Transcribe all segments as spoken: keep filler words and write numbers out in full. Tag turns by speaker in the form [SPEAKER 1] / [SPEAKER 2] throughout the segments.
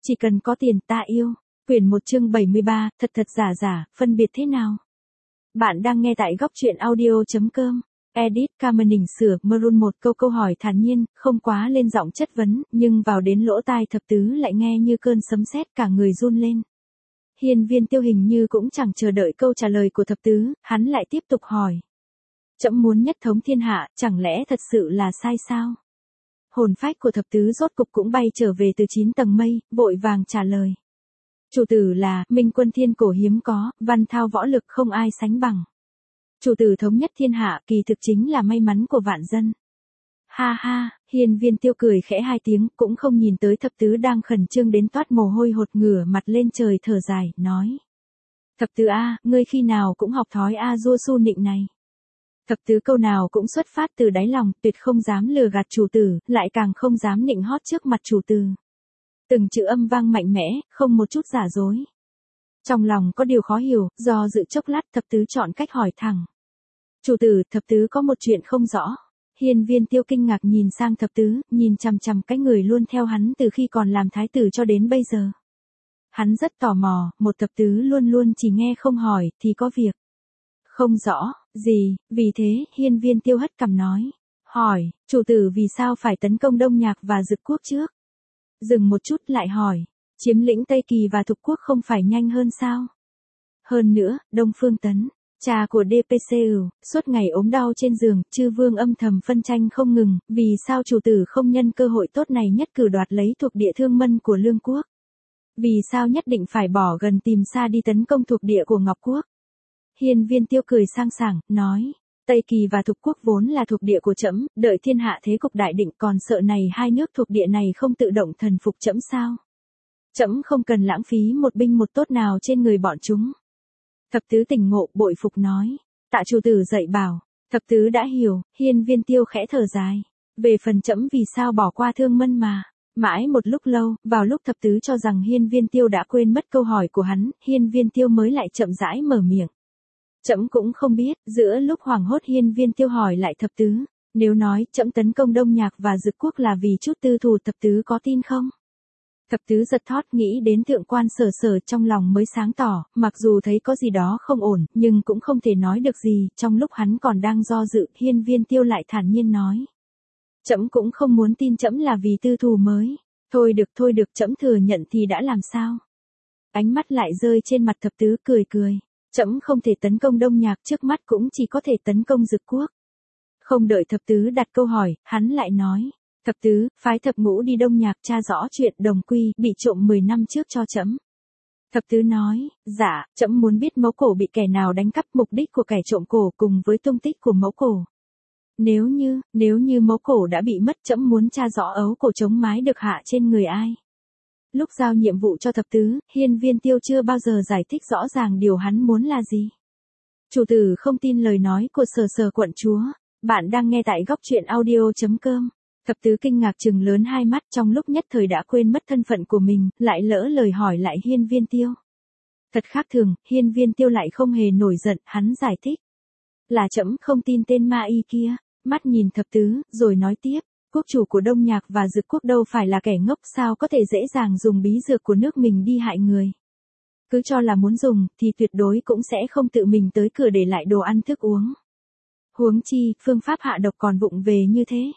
[SPEAKER 1] Chỉ cần có tiền ta yêu. Quyển một chương bảy mươi ba, thật thật giả giả, phân biệt thế nào? Bạn đang nghe tại góc truyện audio.com. Edit Camening sửa Maroon một câu câu hỏi thản nhiên, không quá lên giọng chất vấn, nhưng vào đến lỗ tai thập tứ lại nghe như cơn sấm sét cả người run lên. Hiên Viên Tiêu hình như cũng chẳng chờ đợi câu trả lời của thập tứ, hắn lại tiếp tục hỏi. Trẫm muốn nhất thống thiên hạ, chẳng lẽ thật sự là sai sao? Hồn phách của thập tứ rốt cục cũng bay trở về từ chín tầng mây, vội vàng trả lời. Chủ tử là minh quân thiên cổ hiếm có, văn thao võ lực không ai sánh bằng. Chủ tử thống nhất thiên hạ kỳ thực chính là may mắn của vạn dân. Ha ha, Hiên Viên Tiêu cười khẽ hai tiếng, cũng không nhìn tới thập tứ đang khẩn trương đến toát mồ hôi hột ngửa mặt lên trời thở dài, nói. Thập tứ A, ngươi khi nào cũng học thói A dua su nịnh này. Thập tứ câu nào cũng xuất phát từ đáy lòng, tuyệt không dám lừa gạt chủ tử, lại càng không dám nịnh hót trước mặt chủ tử. Từng chữ âm vang mạnh mẽ, không một chút giả dối. Trong lòng có điều khó hiểu, do dự chốc lát thập tứ chọn cách hỏi thẳng. Chủ tử, thập tứ có một chuyện không rõ. Hiên Viên Tiêu kinh ngạc nhìn sang thập tứ, nhìn chằm chằm cái người luôn theo hắn từ khi còn làm thái tử cho đến bây giờ. Hắn rất tò mò, một thập tứ luôn luôn chỉ nghe không hỏi, thì có việc. Không rõ, gì, vì thế, Hiên Viên Tiêu hất cằm nói. Hỏi, chủ tử vì sao phải tấn công Đông Nhạc và Dực Quốc trước? Dừng một chút lại hỏi, chiếm lĩnh Tây Kỳ và Thục Quốc không phải nhanh hơn sao? Hơn nữa, Đông Phương Tấn, cha của đê pê xê ửu, suốt ngày ốm đau trên giường, chư vương âm thầm phân tranh không ngừng, vì sao chủ tử không nhân cơ hội tốt này nhất cử đoạt lấy thuộc địa Thương Mân của Lương Quốc? Vì sao nhất định phải bỏ gần tìm xa đi tấn công thuộc địa của Ngọc Quốc? Hiên Viên Tiêu cười sang sảng, nói, Tây Kỳ và Thục Quốc vốn là thuộc địa của trẫm, đợi thiên hạ thế cục đại định, còn sợ này hai nước thuộc địa này không tự động thần phục trẫm sao? Trẫm không cần lãng phí một binh một tốt nào trên người bọn chúng. Thập tứ tỉnh ngộ, bội phục nói, tạ chủ tử dạy bảo. Thập tứ đã hiểu, Hiên Viên Tiêu khẽ thở dài. Về phần trẫm vì sao bỏ qua Thương Mân mà. Mãi một lúc lâu, vào lúc thập tứ cho rằng Hiên Viên Tiêu đã quên mất câu hỏi của hắn, Hiên Viên Tiêu mới lại chậm rãi mở miệng. Trẫm cũng không biết, giữa lúc hoảng hốt Hiên Viên Tiêu hỏi lại thập tứ, nếu nói trẫm tấn công Đông Nhạc và Dực Quốc là vì chút tư thù, thập tứ có tin không? Thập tứ giật thót nghĩ đến thượng quan Sở Sở, trong lòng mới sáng tỏ, mặc dù thấy có gì đó không ổn, nhưng cũng không thể nói được gì, trong lúc hắn còn đang do dự, Hiên Viên Tiêu lại thản nhiên nói. Trẫm cũng không muốn tin trẫm là vì tư thù mới. Thôi được thôi được, trẫm thừa nhận thì đã làm sao? Ánh mắt lại rơi trên mặt thập tứ, cười cười. Trẫm không thể tấn công Đông Nhạc, trước mắt cũng chỉ có thể tấn công Dực Quốc. Không đợi thập tứ đặt câu hỏi, hắn lại nói. Thập tứ, phái thập ngũ đi Đông Nhạc tra rõ chuyện Đồng Quy bị trộm mười năm trước cho trẫm. Thập tứ nói, dạ, trẫm muốn biết mẫu cổ bị kẻ nào đánh cắp, mục đích của kẻ trộm cổ cùng với tung tích của mẫu cổ. Nếu như, nếu như mẫu cổ đã bị mất, trẫm muốn tra rõ ấu cổ chống mái được hạ trên người ai. Lúc giao nhiệm vụ cho thập tứ, Hiên Viên Tiêu chưa bao giờ giải thích rõ ràng điều hắn muốn là gì. Chủ tử không tin lời nói của Sở Sở quận chúa. Bạn đang nghe tại góc truyện audio.com. Thập tứ kinh ngạc trừng lớn hai mắt, trong lúc nhất thời đã quên mất thân phận của mình, lại lỡ lời hỏi lại Hiên Viên Tiêu. Thật khác thường, Hiên Viên Tiêu lại không hề nổi giận, hắn giải thích. Là trẫm không tin tên ma y kia. Mắt nhìn thập tứ, rồi nói tiếp. Quốc chủ của Đông Nhạc và Dực Quốc đâu phải là kẻ ngốc, sao có thể dễ dàng dùng bí dược của nước mình đi hại người. Cứ cho là muốn dùng, thì tuyệt đối cũng sẽ không tự mình tới cửa để lại đồ ăn thức uống. Huống chi, phương pháp hạ độc còn vụng về như thế.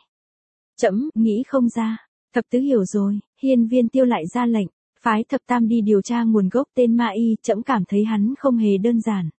[SPEAKER 1] Trẫm nghĩ không ra. Thập tứ hiểu rồi, Hiên Viên Tiêu lại ra lệnh, phái thập tam đi điều tra nguồn gốc tên ma y, trẫm cảm thấy hắn không hề đơn giản.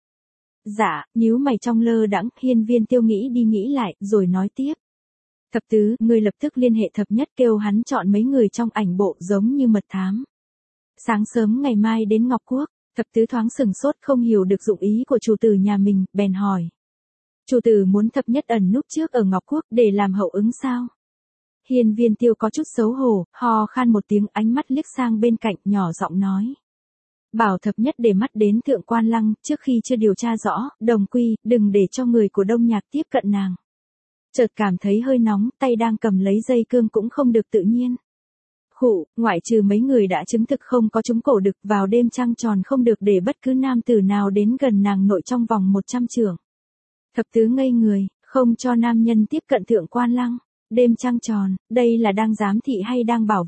[SPEAKER 1] Dạ, nhíu mày trong lơ đãng, Hiên Viên Tiêu nghĩ đi nghĩ lại, rồi nói tiếp. Thập tứ, ngươi lập tức liên hệ thập nhất, kêu hắn chọn mấy người trong ảnh bộ giống như mật thám. Sáng sớm ngày mai đến Ngọc Quốc. Thập tứ thoáng sừng sốt, không hiểu được dụng ý của chủ tử nhà mình, bèn hỏi. Chủ tử muốn thập nhất ẩn núp trước ở Ngọc Quốc để làm hậu ứng sao? Hiên Viên Tiêu có chút xấu hổ, ho khan một tiếng, ánh mắt liếc sang bên cạnh, nhỏ giọng nói. Bảo thập nhất để mắt đến Thượng Quan Lăng, trước khi chưa điều tra rõ, Đồng Quy, đừng để cho người của Đông Nhạc tiếp cận nàng. Chợt cảm thấy hơi nóng, tay đang cầm lấy dây cương cũng không được tự nhiên. Khụ, ngoại trừ mấy người đã chứng thực không có trúng cổ đực, vào đêm trăng tròn không được để bất cứ nam tử nào đến gần nàng nội trong vòng một trăm trượng. Thập tứ ngây người, không cho nam nhân tiếp cận Thượng Quan Lăng. Đêm trăng tròn, đây là đang giám thị hay đang bảo vệ?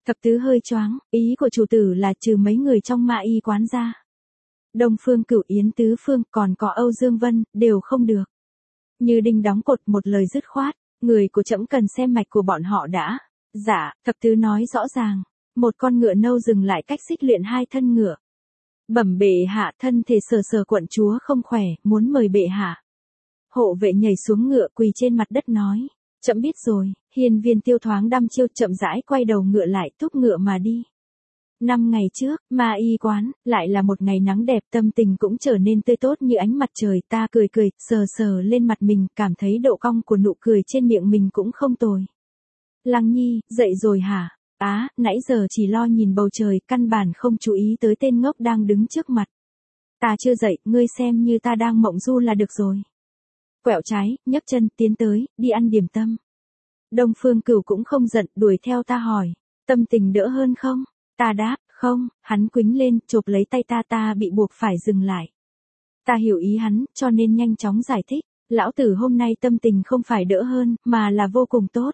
[SPEAKER 1] Thập tứ hơi choáng, ý của chủ tử là trừ mấy người trong Ma Y quán ra. Đông Phương Cửu, Yến Tứ Phương, còn có Âu Dương Vân, đều không được. Như đinh đóng cột, một lời dứt khoát, người của trẫm cần xem mạch của bọn họ đã. Dạ, thập tứ nói rõ ràng. Một con ngựa nâu dừng lại cách xích luyện hai thân ngựa. Bẩm bệ hạ, thân thể sờ sờ quận chúa không khỏe, muốn mời bệ hạ. Hộ vệ nhảy xuống ngựa quỳ trên mặt đất nói. Trẫm biết rồi. Hiên Viên Tiêu thoáng đăm chiêu, chậm rãi quay đầu ngựa lại, thúc ngựa mà đi. Năm ngày trước, Ma Y quán, lại là một ngày nắng đẹp, tâm tình cũng trở nên tươi tốt như ánh mặt trời. Ta cười cười, sờ sờ lên mặt mình, cảm thấy độ cong của nụ cười trên miệng mình cũng không tồi. Lăng Nhi, dậy rồi hả? Á, nãy giờ chỉ lo nhìn bầu trời, căn bản không chú ý tới tên ngốc đang đứng trước mặt. Ta chưa dậy, ngươi xem như ta đang mộng du là được rồi. Quẹo trái, nhấc chân, tiến tới, đi ăn điểm tâm. Đông Phương Cửu cũng không giận, đuổi theo ta hỏi. Tâm tình đỡ hơn không? Ta đáp, không. Hắn quýnh lên, chộp lấy tay ta, ta bị buộc phải dừng lại. Ta hiểu ý hắn, cho nên nhanh chóng giải thích. Lão tử hôm nay tâm tình không phải đỡ hơn, mà là vô cùng tốt.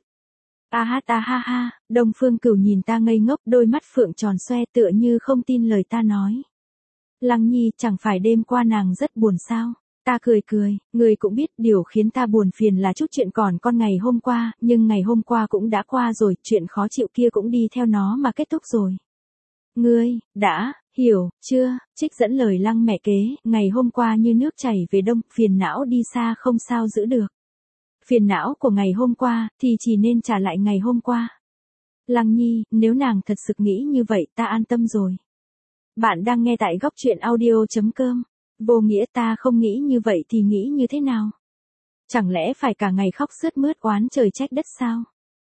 [SPEAKER 1] A ha ta ha ha, Đông Phương Cửu nhìn ta ngây ngốc, đôi mắt phượng tròn xoe tựa như không tin lời ta nói. Lăng Nhi, chẳng phải đêm qua nàng rất buồn sao? Ta cười cười, người cũng biết điều khiến ta buồn phiền là chút chuyện còn con ngày hôm qua, nhưng ngày hôm qua cũng đã qua rồi, chuyện khó chịu kia cũng đi theo nó mà kết thúc rồi. Ngươi, đã, hiểu, chưa, trích dẫn lời Lăng mẹ kế, ngày hôm qua như nước chảy về đông, phiền não đi xa không sao giữ được. Phiền não của ngày hôm qua, thì chỉ nên trả lại ngày hôm qua. Lăng Nhi, nếu nàng thật sự nghĩ như vậy ta an tâm rồi. Bạn đang nghe tại góc truyện audio chấm com. Vô nghĩa, ta không nghĩ như vậy thì nghĩ như thế nào? Chẳng lẽ phải cả ngày khóc sướt mướt oán trời trách đất sao?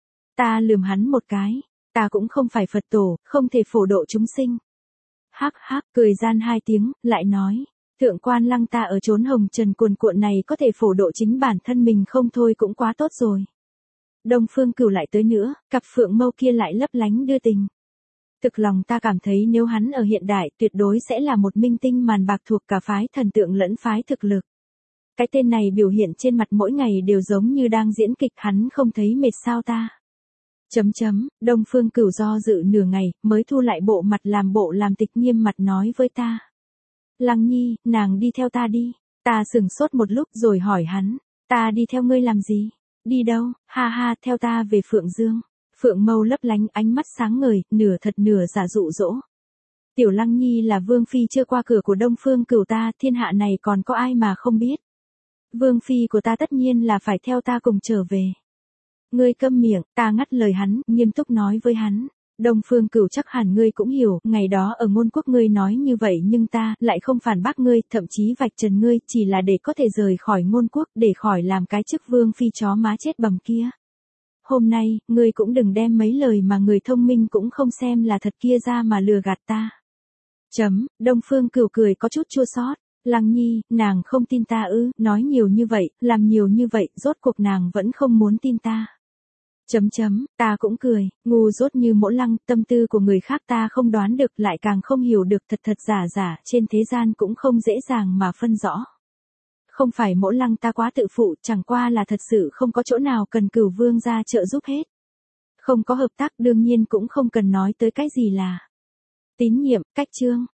[SPEAKER 1] Ta lườm hắn một cái. Ta cũng không phải Phật tổ, không thể phổ độ chúng sinh. Hắc hắc, cười gian hai tiếng, lại nói. Thượng quan Lăng ta ở chốn hồng trần cuồn cuộn này có thể phổ độ chính bản thân mình không thôi cũng quá tốt rồi. Đông Phương Cửu lại tới nữa, cặp phượng mâu kia lại lấp lánh đưa tình. Thực lòng ta cảm thấy nếu hắn ở hiện đại tuyệt đối sẽ là một minh tinh màn bạc thuộc cả phái thần tượng lẫn phái thực lực. Cái tên này biểu hiện trên mặt mỗi ngày đều giống như đang diễn kịch, hắn không thấy mệt sao ta? Chấm chấm, Đông Phương Cửu do dự nửa ngày, mới thu lại bộ mặt làm bộ làm tịch nghiêm mặt nói với ta. Lăng Nhi, nàng đi theo ta đi. Ta sửng sốt một lúc rồi hỏi hắn, ta đi theo ngươi làm gì? Đi đâu? Ha ha, theo ta về Phượng Dương. Phượng mâu lấp lánh, ánh mắt sáng ngời, nửa thật nửa giả dụ dỗ. Tiểu Lăng Nhi là vương phi chưa qua cửa của Đông Phương Cửu ta, thiên hạ này còn có ai mà không biết. Vương phi của ta tất nhiên là phải theo ta cùng trở về. Ngươi câm miệng, ta ngắt lời hắn, nghiêm túc nói với hắn. Đông Phương Cửu, chắc hẳn ngươi cũng hiểu, ngày đó ở ngôn quốc ngươi nói như vậy nhưng ta lại không phản bác ngươi, thậm chí vạch trần ngươi, chỉ là để có thể rời khỏi ngôn quốc, để khỏi làm cái chức vương phi chó má chết bầm kia. Hôm nay, ngươi cũng đừng đem mấy lời mà người thông minh cũng không xem là thật kia ra mà lừa gạt ta. Chấm, Đông Phương Cửu cười có chút chua xót. Lăng Nhi, nàng không tin ta ư? Nói nhiều như vậy, làm nhiều như vậy, rốt cuộc nàng vẫn không muốn tin ta. Chấm chấm, ta cũng cười, ngu dốt như Mỗ Lăng, tâm tư của người khác ta không đoán được, lại càng không hiểu được, thật thật giả giả, trên thế gian cũng không dễ dàng mà phân rõ. Không phải Mỗ Lăng ta quá tự phụ, chẳng qua là thật sự không có chỗ nào cần Cửu vương ra trợ giúp hết. Không có hợp tác đương nhiên cũng không cần nói tới cái gì là tín nhiệm, cách chương.